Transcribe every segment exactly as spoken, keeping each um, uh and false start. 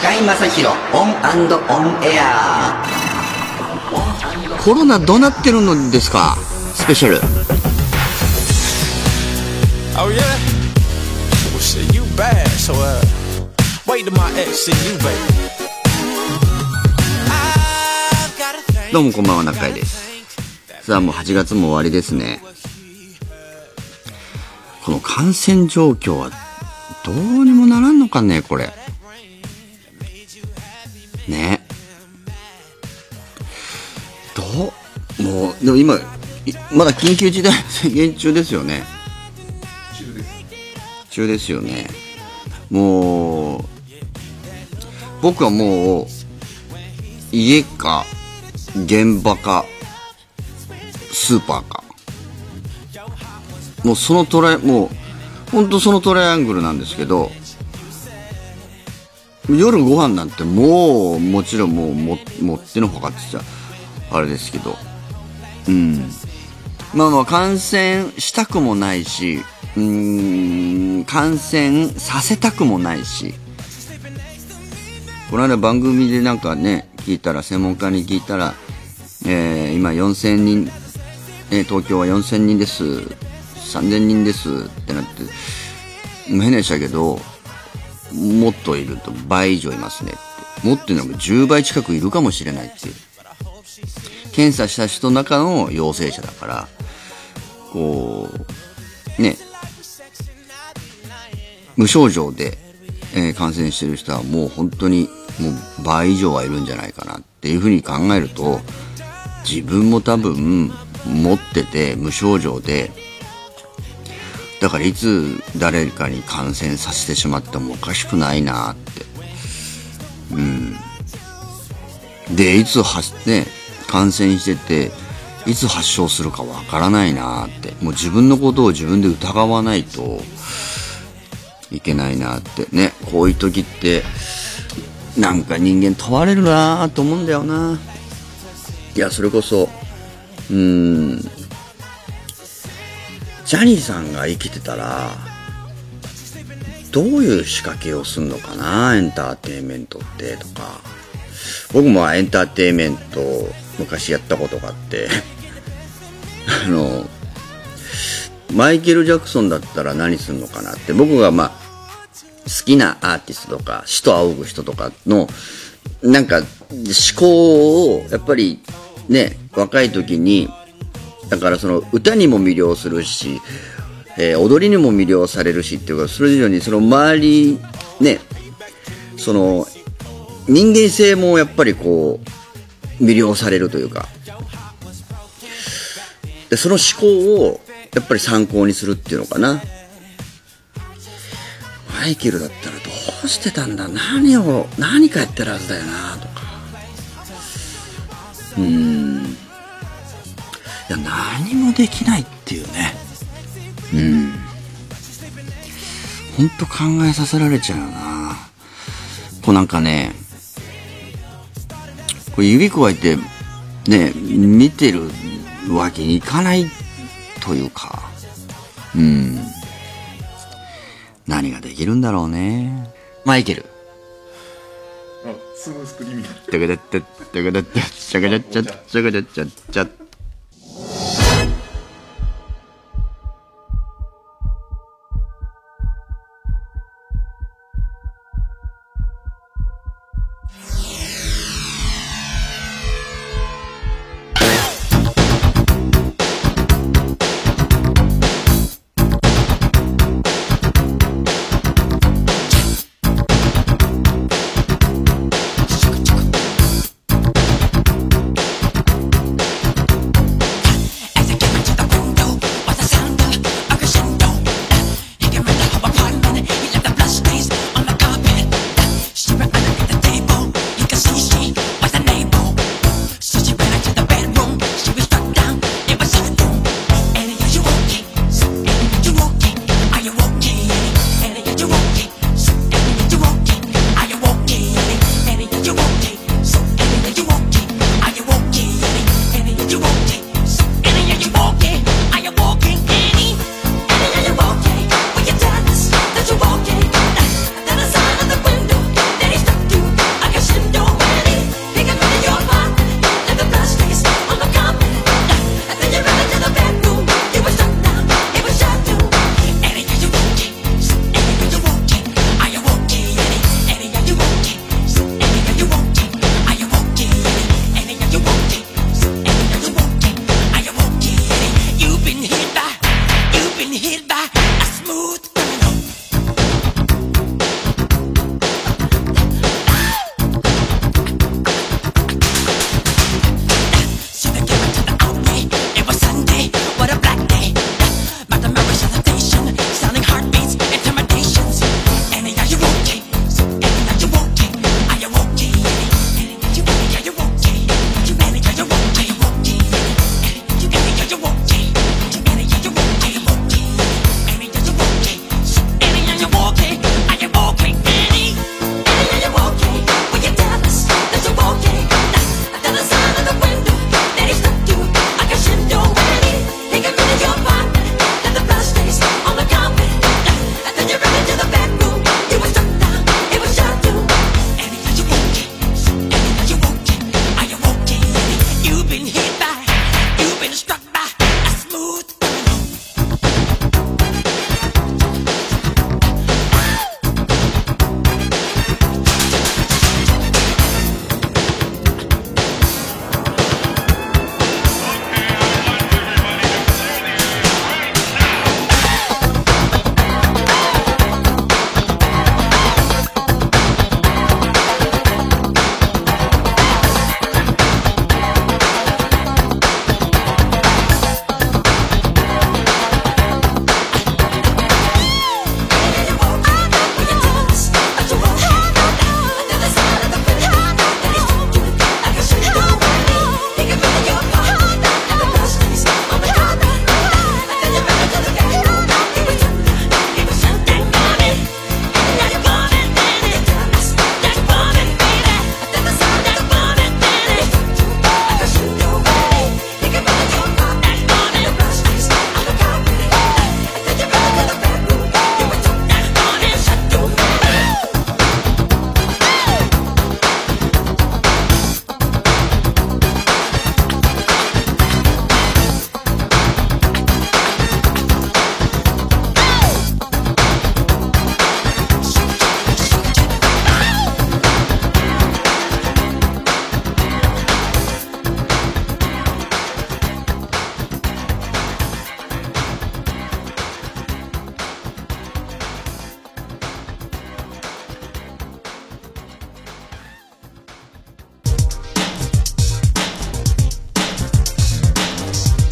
中井正広オン&オンエア。 コロナどうなってるのですかスペシャル。 Oh yeah? Well shit, you bad, so uh wait till my ex see you, baby. どうもこんばんは、中井です。さあもうはちがつも終わりですね。この感染状況はどうにもならんのかねこれね。どうもうでも今まだ緊急事態宣言中ですよね。中です中ですよね。もう僕はもう家か現場かスーパーか、もうそのトライもうほんとそのトライアングルなんですけど、夜ご飯なんてもうもちろんもうも持ってのほかって言っちゃあれですけど、うんまあまあ感染したくもないし、うーん感染させたくもないし、この間番組でなんかね聞いたら、専門家に聞いたら、えー、今よんせんにん、えー、東京はよんせんにんです、さんぜんにんですってなって、変でしたけどもっといると、倍以上いますねって、もっというのがじゅうばい近くいるかもしれないっていう、検査した人の中の陽性者だから、こうね無症状で、えー、感染してる人はもう本当にもう倍以上はいるんじゃないかなっていうふうに考えると、自分も多分持ってて無症状で、だからいつ誰かに感染させてしまってもおかしくないなって、うんでいつ発ね感染してていつ発症するかわからないなって、もう自分のことを自分で疑わないといけないなってね。こういう時ってなんか人間問われるなと思うんだよな。いやそれこそ、うーんジャニーさんが生きてたらどういう仕掛けをすんのかな、エンターテインメントってとか。僕もエンターテインメント昔やったことがあってあのマイケル・ジャクソンだったら何すんのかなって、僕がまあ好きなアーティストとか死と仰ぐ人とかのなんか思考をやっぱりね、若い時にだからその歌にも魅了するし、えー、踊りにも魅了されるしっていうか、それ以上にその周りね、その人間性もやっぱりこう魅了されるというか、でその思考をやっぱり参考にするっていうのかな。マイケルだったらどうしてたんだ、何を何かやってるはずだよなとか、うーんいや何もできないっていうね、うんほんと考えさせられちゃうよな。こうなんかね、こう指くわえてね見てるわけにいかないというか、うん何ができるんだろうね。マイケル。 あ、すぐスクリーミング。 チャカチャッチャッチャカチャッチャッチャカチャッチャッチャカチャッチャッチャッ。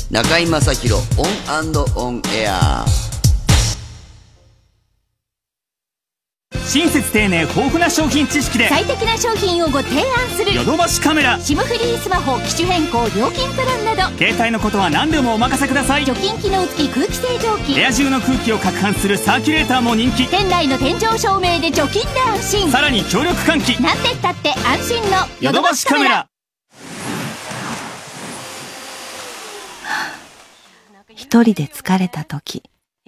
中井正広オン&オンエア。 親切丁寧豊富な商品知識で最適な商品をご提案するヨドバシカメラ。 シムフリースマホ機種変更料金プランなど、 携帯のことは何でもお任せください。 除菌機能付き空気清浄機、 部屋中の空気を攪拌するサーキュレーターも人気。 店内の天井照明で除菌で安心。 さらに強力換気。 なんてったって安心のヨドバシカメラ。 一人で疲れた時、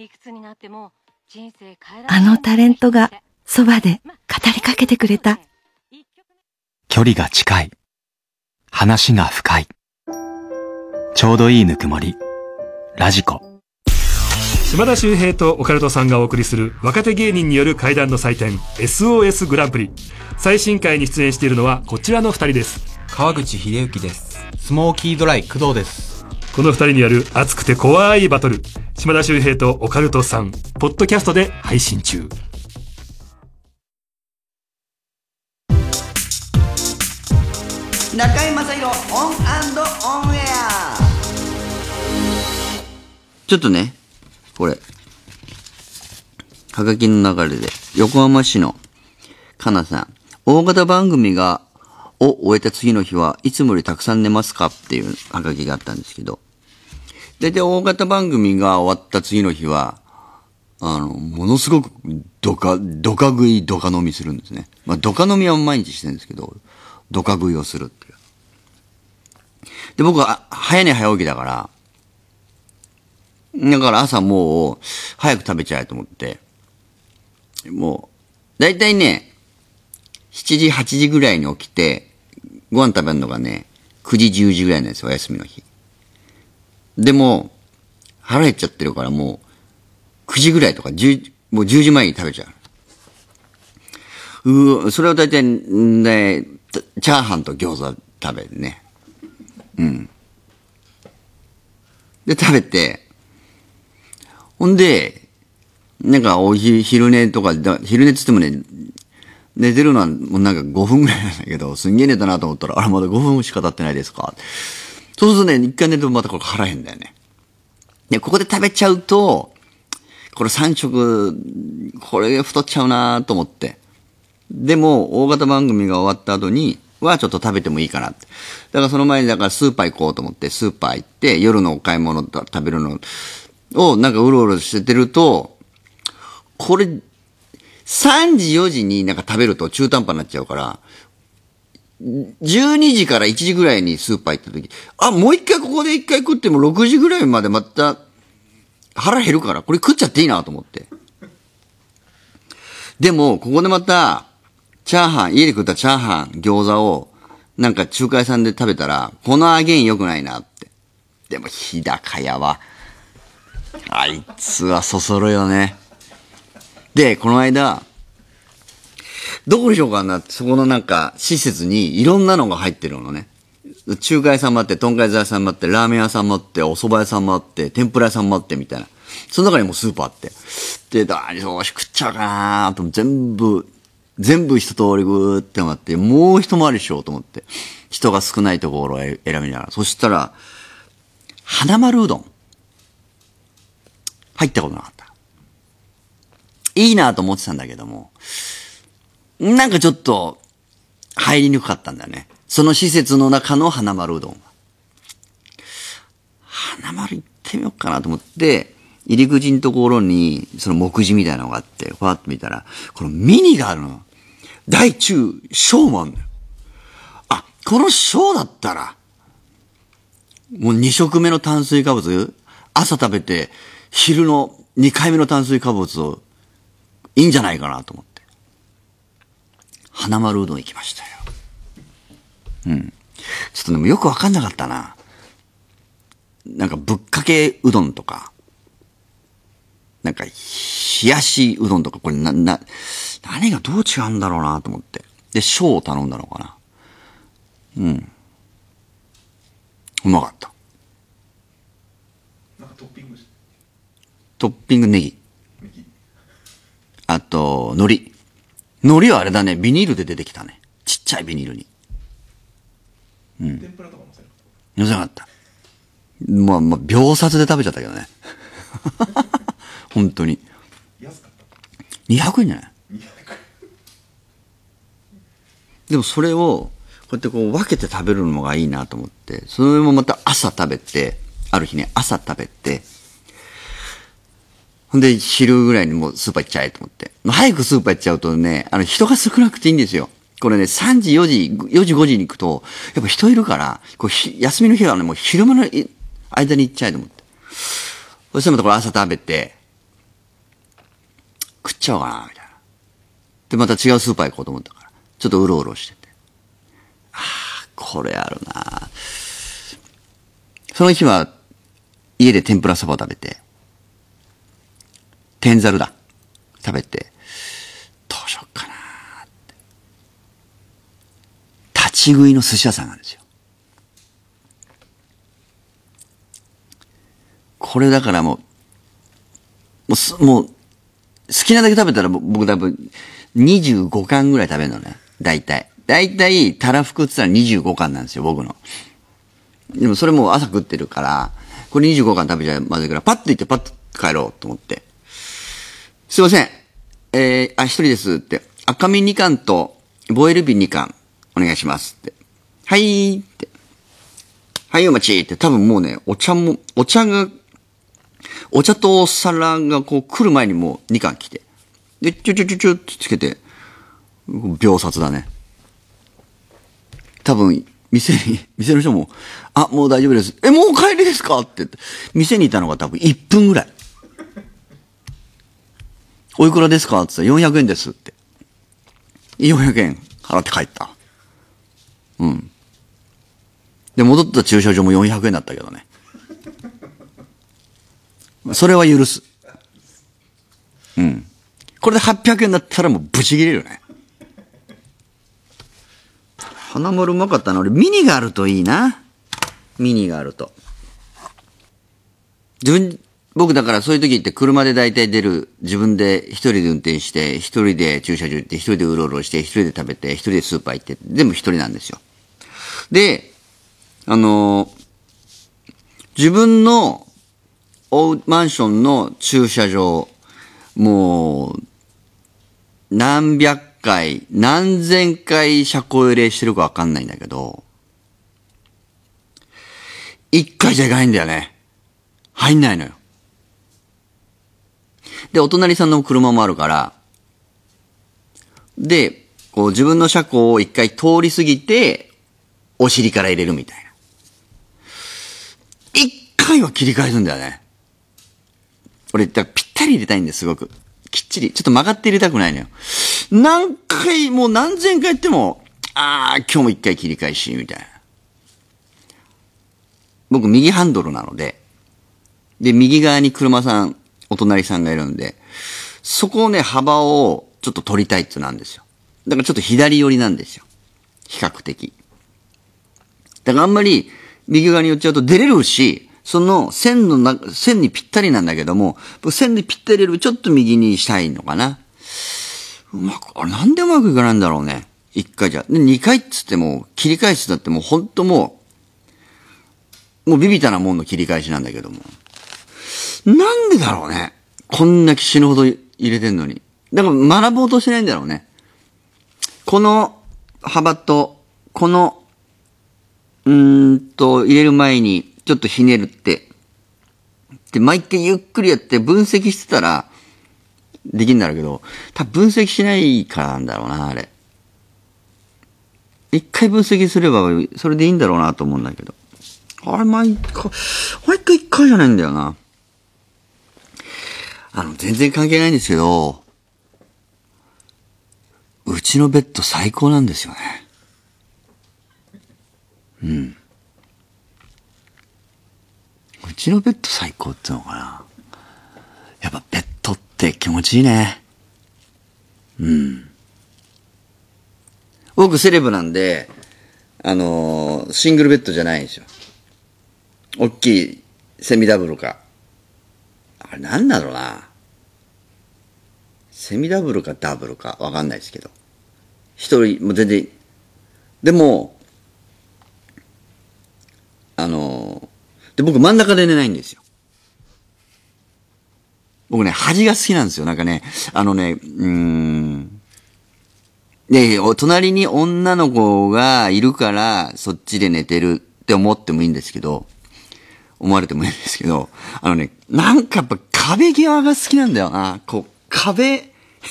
あのタレントがそばで語りかけてくれた。 距離が近い。話が深い。ちょうどいいぬくもり。ラジコ。 島田秀平とオカルトさんがお送りする若手芸人による怪談の祭典 エスオーエス グランプリ。最新回に出演しているのはこちらのふたりです。 川口秀幸です。スモーキードライ工藤です。 このふたりによる熱くて怖いバトル、島田秀平とオカルトさん、ポッドキャストで配信中。 中井正広オン&オンエア。 ちょっとね、これはがきの流れで横浜市のかなさん、大型番組がを終えた次の日はいつもよりたくさん寝ますかっていうはがきがあったんですけど、だいたい大型番組が終わった次の日はあのものすごくドカドカ食いドカ飲みするんですね。まあドカ飲みは毎日してるんですけど、ドカ食いをするっていう。で、僕は早寝早起きだから、だから朝もう早く食べちゃえと思って、もうだいたいねしちじはちじぐらいに起きてご飯食べるのがねくじじゅうじぐらいなんですよ、お休みの日。でも腹減っちゃってるからもうくじぐらいとかじゅう、もうじゅうじまえに食べちゃう。うー、それをだいたいねチャーハンと餃子食べるね。うん。で食べて、ほんでなんかおひ昼寝とか、昼寝っつってもね寝てるのはもうなんかごふんぐらいなんだけど、すんげえ寝たなと思ったら、あらまだごふんしか経ってないですか。そうするとね、一回寝るとまたこれ腹減んだよね。で、ここで食べちゃうと、これさん食、これ太っちゃうなと思って。でも、大型番組が終わった後に、はちょっと食べてもいいかなって。だからその前に、だからスーパー行こうと思って、スーパー行って、夜のお買い物食べるのを、なんかうろうろしててると、これ、さんじよじになんか食べると中途半端になっちゃうから、じゅうにじからいちじぐらいにスーパー行った時、あ、もう一回ここで一回食ってもろくじぐらいまでまた腹減るから、これ食っちゃっていいなと思って。でも、ここでまた、チャーハン、家で食ったチャーハン、餃子を、なんか中華屋さんで食べたら、この揚げん良くないなって。でも、日高屋は、あいつはそそるよね。で、この間、どこにしようかなって、そこのなんか、施設にいろんなのが入ってるのね。中華屋さんもあって、とんかつ屋さんもあって、ラーメン屋さんもあって、お蕎麦屋さんもあって、天ぷら屋さんもあって、みたいな。その中にもスーパーあって。で、だー、よし食っちゃうかなーと、全部、全部一通りぐーって回って、もう一回りしようと思って。人が少ないところを選びながら。そしたら、花丸うどん。入ったことなかった。いいなと思ってたんだけども、なんかちょっと、入りにくかったんだよね。その施設の中の花丸うどんは。花丸行ってみようかなと思って、入り口のところに、その目次みたいなのがあって、ファーッと見たら、このミニがあるの。大中小もあるのよ。あ、この小だったら、もうに食目の炭水化物、朝食べて、昼のにかいめの炭水化物を、いいんじゃないかなと思って。花丸うどん行きましたよ。うん。ちょっとでもよくわかんなかったな。なんかぶっかけうどんとか、なんか冷やしうどんとか、これな、な、何がどう違うんだろうなと思って。で、小を頼んだのかな。うん。うまかった。 なんかトッピングして。 トッピングネギ。 ネギ。 あと、海苔。海苔はあれだね、ビニールで出てきたね。ちっちゃいビニールに。うん。 天ぷらとか乗せる。 乗せなかった。 まあまあ、秒殺で食べちゃったけどね。本当に。にひゃくえんじゃない？でもそれを、こうやってこう分けて食べるのがいいなと思って、それもまた朝食べて、ある日ね、朝食べて、ほんで昼ぐらいにもうスーパー行っちゃえと思って。早くスーパー行っちゃうとね、あの人が少なくていいんですよ。これね、さんじ、よじ、よじ、ごじに行くと、やっぱ人いるから、こうひ休みの日はね、もう昼間の間に行っちゃえと思って。そしたらまたこれ朝食べて、食っちゃおうかな、みたいな。で、また違うスーパー行こうと思ったから、ちょっとうろうろしてて。ああ、これあるな。その日は、家で天ぷらそばを食べて、天ざるだ。食べて、どうしよっかなって。立ち食いの寿司屋さんなんですよ。これだからもう、もうす、もう、好きなだけ食べたら僕多分にじゅうごかんぐらい食べるのね。大体。大体、たらふくって言ったらにじゅうごかんなんですよ、僕の。でもそれもう朝食ってるから、これにじゅうごかん食べちゃまずいから、パッと行ってパッと帰ろうと思って。すいません。えー、あ、一人ですって。赤身にかんと、ボイルビーにかん、お願いしますって。はいーって。はいお待ちって、多分もうね、お茶も、お茶が、お茶とお皿がこう来る前にもうにかん来て。で、チュチュチュチュってつけて、秒殺だね。多分、店に、店の人も、あ、もう大丈夫です。え、もう帰りですかって言って。店にいたのが多分いっぷんぐらい。おいくらですかって言ったらよんひゃくえんですって。よんひゃくえん払って帰った。うん。で、戻った駐車場もよんひゃくえんだったけどね。それは許す。うん。これではっぴゃくえんだったらもうブチ切れるよね。花丸うまかったな。俺ミニがあるといいな。ミニがあると。自分、僕だからそういう時って車で大体出る、自分で一人で運転して、一人で駐車場行って、一人でうろうろして、一人で食べて、一人でスーパー行って、全部一人なんですよ。で、あのー、自分のマンションの駐車場、もう、何百回、何千回車庫入れしてるかわかんないんだけど、一回じゃいかないんだよね。入んないのよ。で、お隣さんの車もあるから、で、こう自分の車庫を一回通り過ぎて、お尻から入れるみたいな。一回は切り返すんだよね。俺、ぴったり入れたいんです、すごく。きっちり。ちょっと曲がって入れたくないのよ。何回、もう何千回言っても、あー、今日も一回切り返し、みたいな。僕、右ハンドルなので、で、右側に車さん、お隣さんがいるんで、そこをね、幅をちょっと取りたいってなんですよ。だからちょっと左寄りなんですよ。比較的。だからあんまり右側に寄っちゃうと出れるし、その線のな、線にぴったりなんだけども、線にぴったりよりちょっと右にしたいのかな。うまく、あれなんでうまくいかないんだろうね。一回じゃ。で、二回っつっても、切り返しだってもうほんともう、もうビビたなもんの切り返しなんだけども。なんでだろうね。こんな死ぬほど入れてんのに。だから学ぼうとしないんだろうね。この幅と、この、うーんと、入れる前に、ちょっとひねるって。で、毎回ゆっくりやって分析してたら、できるんだろうけど、多分分析しないからなんだろうな、あれ。一回分析すれば、それでいいんだろうなと思うんだけど。あれ、毎回、毎回一回じゃないんだよな。あの、全然関係ないんですけど、うちのベッド最高なんですよね。うん。うちのベッド最高ってのかな。やっぱベッドって気持ちいいね。うん。僕セレブなんで、あのー、シングルベッドじゃないんですよ。大きいセミダブルか。あれなんだろうな。セミダブルかダブルかわかんないですけど。一人、もう全然、でも、あのー、 で、僕真ん中で寝ないんですよ。僕ね、端が好きなんですよ。なんかね、あのね、うーん。で、お隣に女の子がいるから、そっちで寝てるって思ってもいいんですけど、思われてもいいんですけど、あのね、なんかやっぱ壁際が好きなんだよな。こう、壁、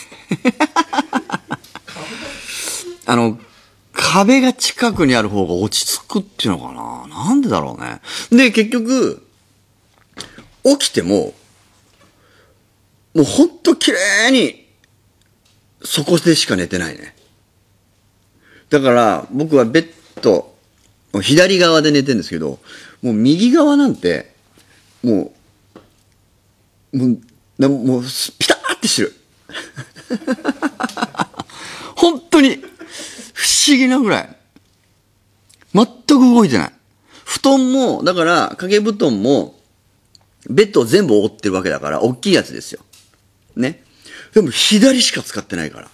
あの、壁が近くにある方が落ち着くっていうのかな。なんでだろうね。で、結局、起きても、もうほんと綺麗に、そこでしか寝てないね。だから、僕はベッド、左側で寝てるんですけど、もう右側なんて、もう、もう、なもうピターってしてる。本当に、不思議なぐらい。全く動いてない。布団も、だから、掛け布団も、ベッドを全部覆ってるわけだから、大きいやつですよ。ね。でも、左しか使ってないから。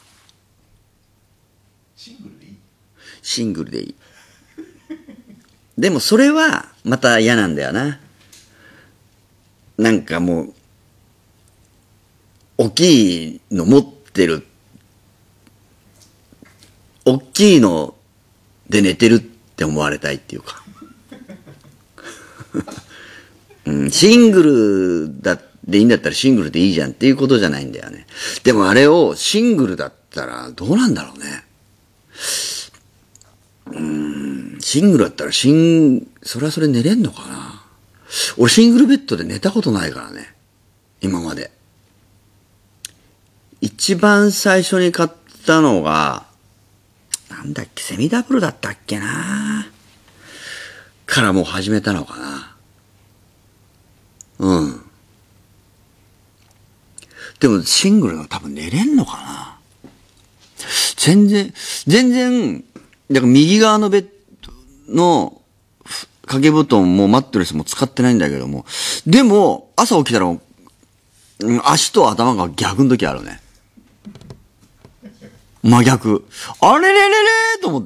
シングルでいい？シングルでいい。でも、それは、また嫌なんだよな。なんかもう、大きいの持ってる。大きいので寝てるって思われたいっていうか。うん、シングルだでいいんだったらシングルでいいじゃんっていうことじゃないんだよね。でもあれをシングルだったらどうなんだろうね。うーん、シングルだったらシン、それはそれ寝れんのかな。俺シングルベッドで寝たことないからね。今まで。一番最初に買ったのが、なんだっけ、セミダブルだったっけなからもう始めたのかな。うん。でもシングルの多分寝れんのかな。全然、全然、だから右側のベッドの掛け布団もマットレスも使ってないんだけども、でも朝起きたら、うん、足と頭が逆の時あるね。真逆。あれれれれーと思って。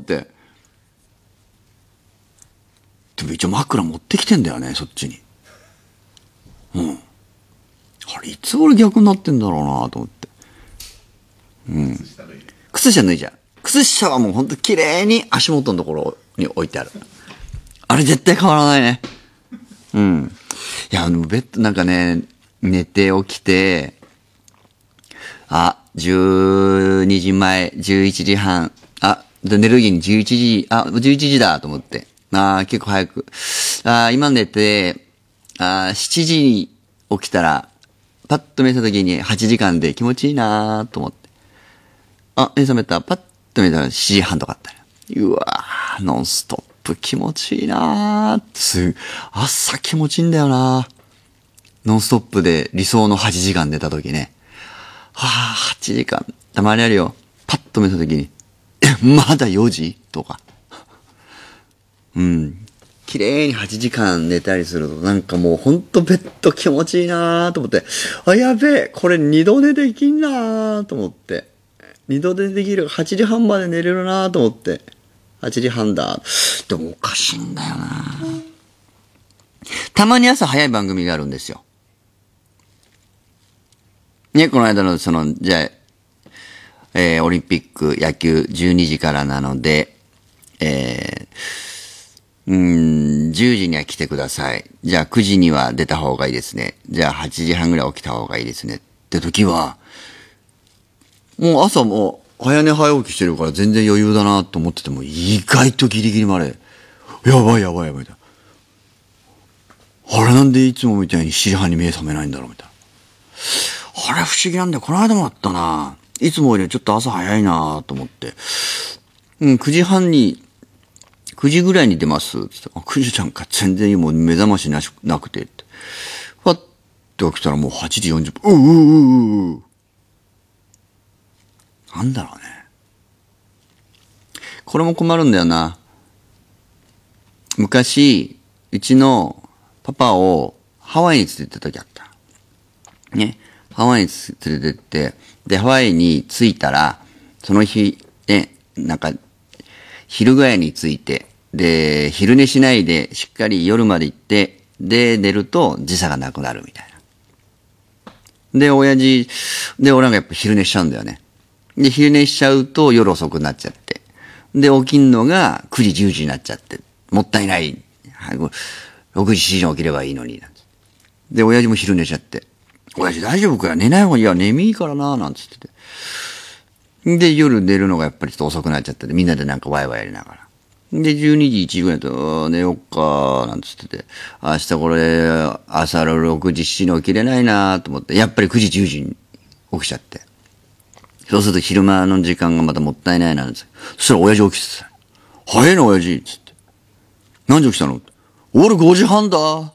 でも一応枕持ってきてんだよね、そっちに。うん。あれ、いつ俺逆になってんだろうなと思って。うん。靴下脱いじゃう。靴下はもうほんと綺麗に足元のところに置いてある。あれ絶対変わらないね。うん。いや、あの、ベッドなんかね、寝て起きて、あ、じゅうにじまえ、じゅういちじはん、あ、寝る時にじゅういちじ、あ、じゅういちじだと思って。あ、結構早く。あ、今寝て、あ、しちじに起きたら、パッと目覚めた時にはちじかんで気持ちいいなと思って。あ、目覚めた。パッと目覚めたらしちじはんとかあったね。うわぁ、ノンストップ気持ちいいなぁ。す、朝気持ちいいんだよなノンストップで理想のはちじかん寝た時ね。はぁ、はちじかん。たまにあるよ。パッと目覚めた時に、え、まだよじとか。うん。綺麗にはちじかん寝たりすると、なんかもうほんとベッド気持ちいいなぁと思って、あ、やべえ、これ二度寝できんなぁと思って、二度寝できる、はちじはんまで寝れるなぁと思って、はちじはんだ。でもおかしいんだよなぁ。たまに朝早い番組があるんですよ。ね、この間のその、じゃあ、えー、オリンピック野球じゅうにじからなので、えー、うーん、じゅうじには来てください。じゃあくじには出た方がいいですね。じゃあはちじはんぐらい起きた方がいいですね。って時は、もう朝も早寝早起きしてるから全然余裕だなと思ってても、意外とギリギリまで、やばいやばいやばいだ。あれなんでいつもみたいにしちじはんに目覚めないんだろうみたいな。あれ不思議なんだよ。この間もあったな。いつもよりちょっと朝早いなと思って。うん、くじはんに、くじぐらいに出ますって言ったら、くじちゃんか全然もう目覚ましなしなくてって。ふわって起きたらもうはちじよんじゅっぷん。うううううう。なんだろうね。これも困るんだよな。昔、うちのパパをハワイに連れてった時あった。ね。ハワイに連れてって、で、ハワイに着いたら、その日、ね、なんか、昼ぐらいに着いて、で、昼寝しないで、しっかり夜まで行って、 で、寝ると時差がなくなるみたいな。で、親父、で、俺なんかやっぱ昼寝しちゃうんだよね。で、昼寝しちゃうと夜遅くなっちゃって。で、起きんのがくじじゅうじになっちゃって。もったいない。ろくじしちじに起きればいいのに。なんてで、親父も昼寝しちゃって。親父大丈夫かよ寝ない方がいいや、眠いからな、なんつってて。で、夜寝るのがやっぱりちょっと遅くなっちゃってて、みんなでなんかワイワイやりながら。で、じゅうにじ、いちじぐらいと、寝よっか、なんつってて、明日これ、朝ろくじ、しちじに起きれないなと思って、やっぱりくじ、じゅうじに起きちゃって。そうすると昼間の時間がまたもったいないなんですよ。そしたら親父起きてた。早いな、親父つって。何時起きたの俺ごじはんだ。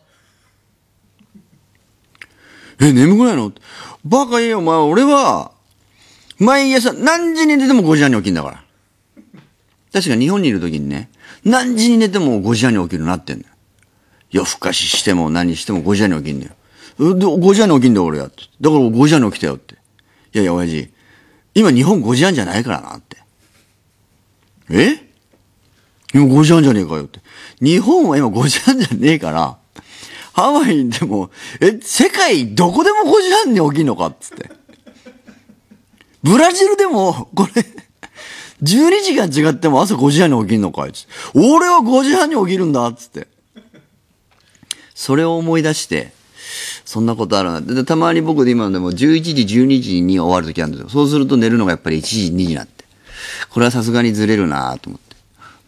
え、眠くないのバカ言えよ、お前、俺は、毎朝何時に寝てもごじはんに起きんだから。確か日本にいる時にね、何時に寝てもごじはんに起きるようになってんだよ。夜更かししても何してもごじはんに起きんだよ。ごじはんに起きんだよ俺やって。だからごじはんに起きたよって。いやいや親父、今日本ごじはんじゃないからなって。え今ごじはんじゃねえかよって。日本は今ごじはんじゃねえから、ハワイでも、え、世界どこでもごじはんに起きんのかっつって。ブラジルでも、これ、じゅうにじが違っても朝ごじはんに起きんのかいつって。俺はごじはんに起きるんだっつって。それを思い出して、そんなことあるなって。で、たまに僕で今でもじゅういちじ、じゅうにじに終わるときあるんですよ。そうすると寝るのがやっぱりいちじ、にじになって。これはさすがにずれるなと思って。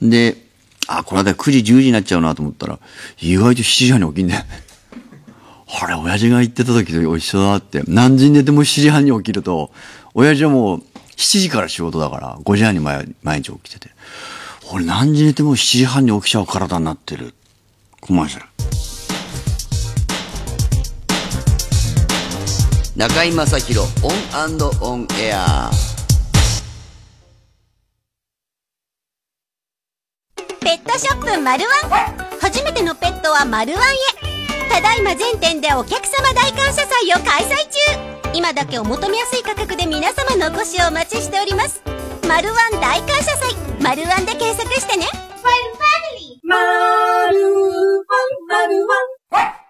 で、あ、これはくじ、じゅうじになっちゃうなと思ったら、意外としちじはんに起きんだよね。あれ、親父が言ってた時と一緒だって。何時に寝てもしちじはんに起きると、親父はもうしちじから仕事だから、ごじはんに毎日起きてて。俺何時に寝てもしちじはんに起きちゃう体になってる。コマーシャル。中居正広オン&オンエア。 ペットショップマルワン、初めてのペットはマルワンへ。ただいま全店でお客様大感謝祭を開催中。今だけお求めやすい価格で皆様のお越しをお待ちしております。マルワン大感謝祭、マルワンで検索してね。マルワンマルワン。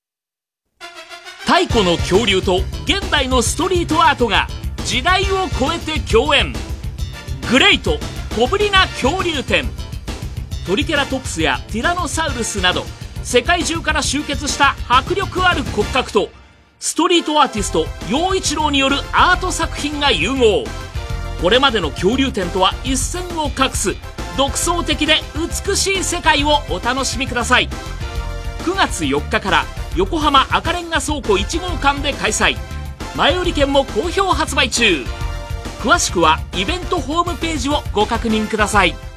太古の恐竜と現代のストリートアートが時代を超えて共演。グレイト小ぶりな恐竜展。トリケラトプスやティラノサウルスなど世界中から集結した迫力ある骨格とストリートアーティスト陽一郎によるアート作品が融合。これまでの恐竜展とは一線を画す独創的で美しい世界をお楽しみください。くがつよっかから横浜赤レンガ倉庫いち号館で開催。前売り券も好評発売中。詳しくはイベントホームページをご確認ください。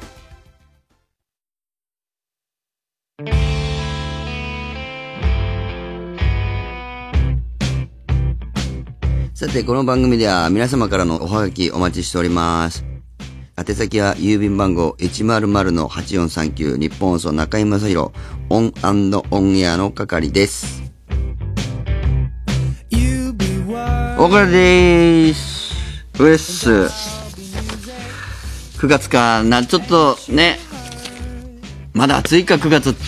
さて、この番組では皆様からのおはがきお待ちしております。宛先は郵便番号 いちまるまるのはちよんさんきゅう 日本放送中居正広オン&オンエアの係です。お別れでーす。ウエス。くがつかな、ちょっとね、まだ暑いかくがつって。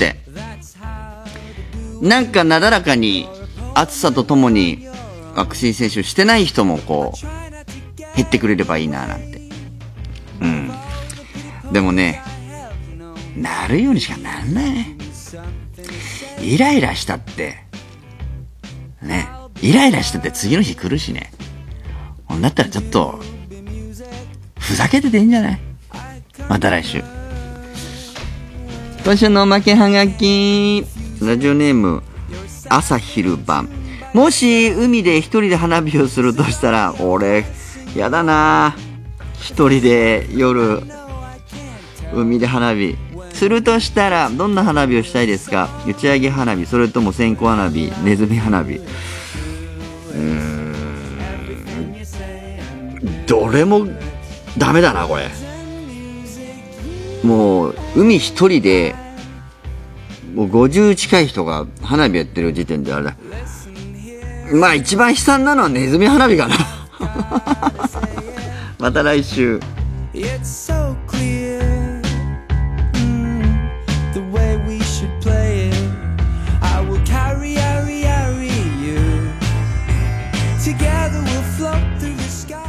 なんかなだらかに暑さとともにワクチン接種してない人もこう減ってくれればいいななんて。うん。でもね、なるようにしかなんないね。イライラしたってね、イライラしたって次の日来るしね。だったらちょっとふざけてていいんじゃない？また来週。今週のおまけはがき、ラジオネーム朝昼晩。もし海で一人で花火をするとしたら、俺やだな、一人で夜海で花火するとしたらどんな花火をしたいですか？打ち上げ花火、それとも線香花火、ネズミ花火。うーん、どれもダメだなこれ。もう海一人でもうごじゅう近い人が花火やってる時点であれだ。まあ一番悲惨なのはネズミ花火かな。また来週。 together we'll float through the sky.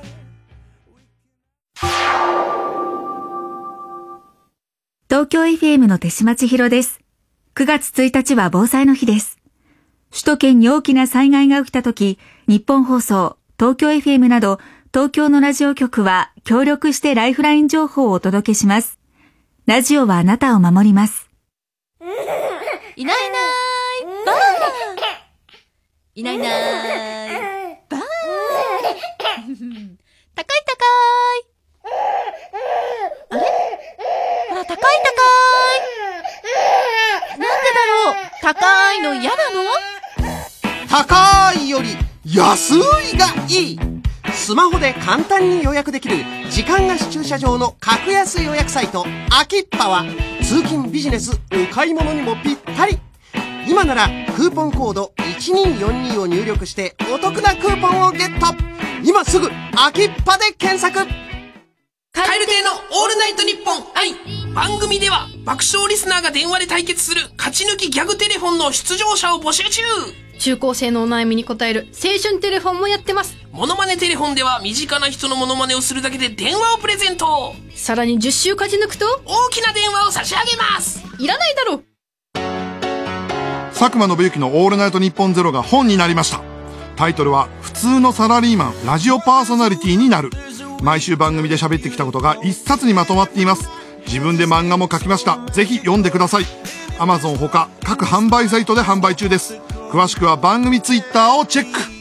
東京 エフエム の手島千尋です。くがつついたちは防災の日です。首都圏に大きな災害が起きたとき、日本放送、東京 エフエム など東京のラジオ局は協力してライフライン情報をお届けします。ラジオはあなたを守ります。 いないいないばーいないいないばー高い高いあれほら高い高いなんでだろう高いの嫌なの高いより安いがいい。スマホで簡単に予約できる時間貸し駐車場の格安予約サイトアキッパは通勤ビジネスお買い物にもぴったり。今ならクーポンコードいちにーよんにーを入力してお得なクーポンをゲット。今すぐアキッパで検索。 カエル亭のオールナイトニッポン愛。番組では爆笑リスナーが電話で対決する勝ち抜きギャグテレフォンの出場者を募集中。 中高生のお悩みに答える青春テレフォンもやってます。 モノマネテレフォンでは身近な人のモノマネをするだけで電話をプレゼント。 さらにじゅっ週勝ち抜くと大きな電話を差し上げます。 いらないだろう。 佐久間信之のオールナイトニッポンゼロが本になりました。タイトルは普通のサラリーマンラジオパーソナリティになる。毎週番組で喋ってきたことが一冊にまとまっています。自分で漫画も書きました。ぜひ読んでください。Amazon ほか各販売サイトで販売中です。詳しくは番組ツイッターをチェック。